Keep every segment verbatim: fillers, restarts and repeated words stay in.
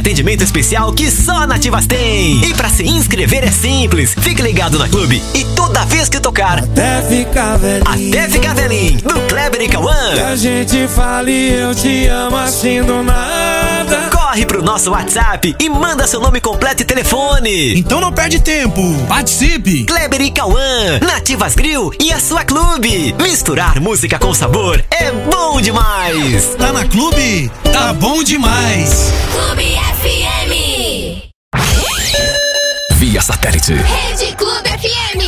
atendimento especial que só a Nativas tem. E pra se inscrever é simples. Fique ligado na Clube e toda vez que tocar Até ficar velhinho, Até ficar velhinho, do Kleber e Cauã, que a gente fale eu te amo assim do nada. corre pro nosso WhatsApp e manda seu nome completo e telefone. Então não perde tempo, participe! Kleber e Cauã, Nativas Grill e a sua Clube. Misturar música com sabor é bom demais. Tá na Clube? Tá bom demais! Clube F M. Via satélite. Rede Clube F M.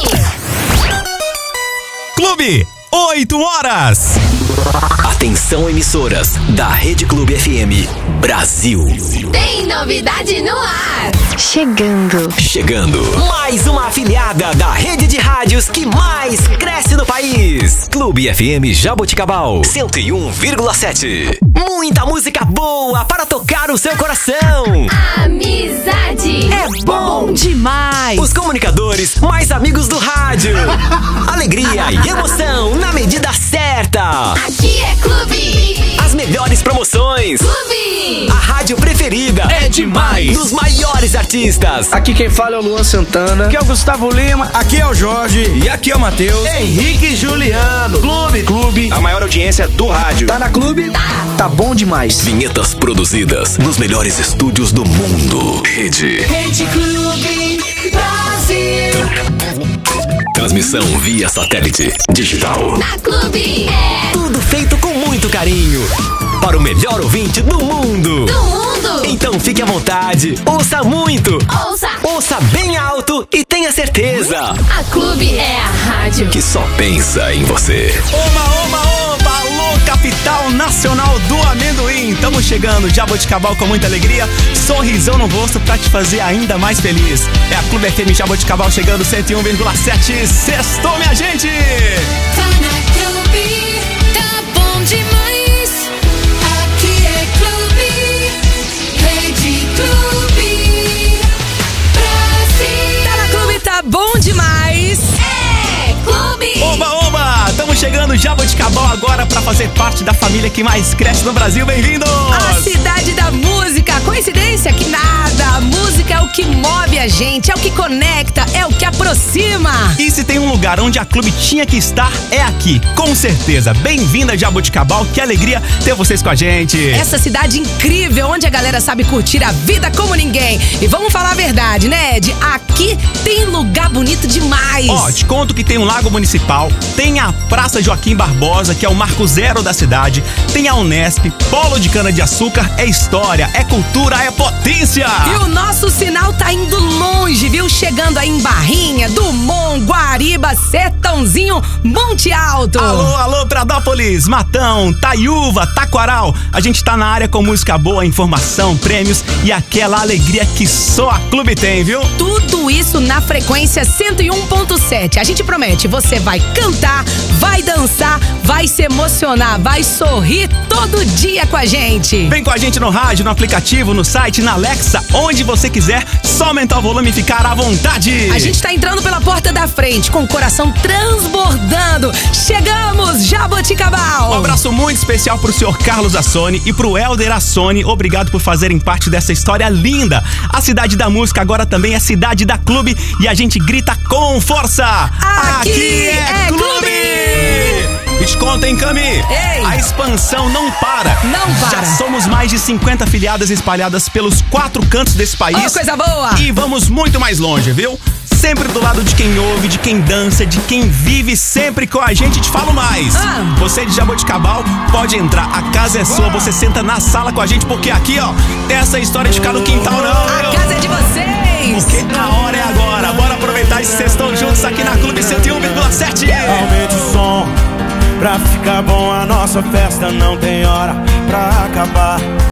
Clube, oito horas! Atenção, emissoras da Rede Clube F M Brasil. Tem novidade no ar. Chegando. Chegando mais uma afiliada da rede de rádios que mais cresce no país. Clube F M Jaboticabal cento e um vírgula sete. Muita música boa para tocar o seu coração. Amizade É bom demais. Os comunicadores mais amigos do rádio. Alegria e emoção na medida certa. Aqui é Clube. As melhores promoções. Clube. A rádio preferida É demais! dos maiores artistas. Aqui quem fala é o Luan Santana. Aqui é o Gustavo Lima. Aqui é o Jorge e aqui é o Matheus. Henrique Juliano. Clube. Clube, a maior audiência do rádio. Tá na Clube? Tá bom demais. Vinhetas produzidas nos melhores estúdios do mundo. Rede. Rede Clube Brasil. Transmissão via satélite digital. Na Clube é Tudo feito com muito carinho. Para o melhor ouvinte do mundo. do mundo. Então fique à vontade. Ouça muito. Ouça. Ouça bem alto e tenha certeza A Clube é a rádio que só pensa em você. Oba, oba, oba! Alô, capital nacional do amendoim! Estamos chegando, Jaboticabal com muita alegria, sorrisão no rosto pra te fazer ainda mais feliz. É a Clube F M Jaboticabal chegando cento e um vírgula sete. Sextou, minha gente! Tá na Clube, tá bom demais. Aqui é Clube, Rede Clube Brasil. Tá na Clube, tá bom demais. É Clube. Oba, oba! Estamos chegando, Jaboticabal agora pra fazer parte da família que mais cresce no Brasil. Bem-vindos! A cidade da música. Coincidência? Que nada. A música é o que move a gente, é o que conecta, é o que aproxima. E se tem um lugar onde a Clube tinha que estar, é aqui, com certeza. Bem-vinda, Jaboticabal, que alegria ter vocês com a gente. Essa cidade incrível, onde a galera sabe curtir a vida como ninguém. E vamos falar a verdade, né, Ed? Aqui tem lugar bonito demais. Ó, te conto que tem um lago municipal, tem a Praça Joaquim Barbosa, que é o marco zero da cidade, tem a Unesp, polo de cana-de-açúcar, é história, é cultura, é potência. E o nosso sinal tá indo longe, viu? Chegando aí em Barrinha, Dumont, Guariba, Sertãozinho, Monte Alto. Alô, alô, Pradópolis, Matão, Taiúva, Taquaral. A gente tá na área com música boa, informação, prêmios e aquela alegria que só a Clube tem, viu? Tudo isso na frequência cento e um ponto sete. A gente promete, você vai cantar, vai dançar, vai se emocionar, vai sorrir todo dia com a gente. Vem com a gente no rádio, no aplicativo, no site, na Alexa, onde você quiser, só aumentar o volume e ficar à vontade. A gente tá entrando pela porta da frente, com o coração transbordando. Chegamos, Jaboticabal! Um abraço muito especial pro senhor Carlos Assoni e pro Helder Assoni. Obrigado por fazerem parte dessa história linda. A cidade da música agora também é cidade da Clube e a gente grita com força. Aqui é Clube! E te conta, hein, Cami? Ei! A expansão não para. Não para. Já somos mais de cinquenta afiliadas espalhadas pelos quatro cantos desse país. Oh, coisa boa! E vamos muito mais longe, viu? Sempre do lado de quem ouve, de quem dança, de quem vive sempre com a gente. Te falo mais. Ah. Você de Jaboticabal pode entrar. A casa é sua. Você senta na sala com a gente, porque aqui, ó, tem essa história de ficar no quintal, não. A casa é de vocês! Porque a hora é agora. Bora aproveitar esse sextão juntos aqui na Clube cento e um vírgula sete. Aumente o som, pra ficar bom a nossa festa não tem hora pra acabar.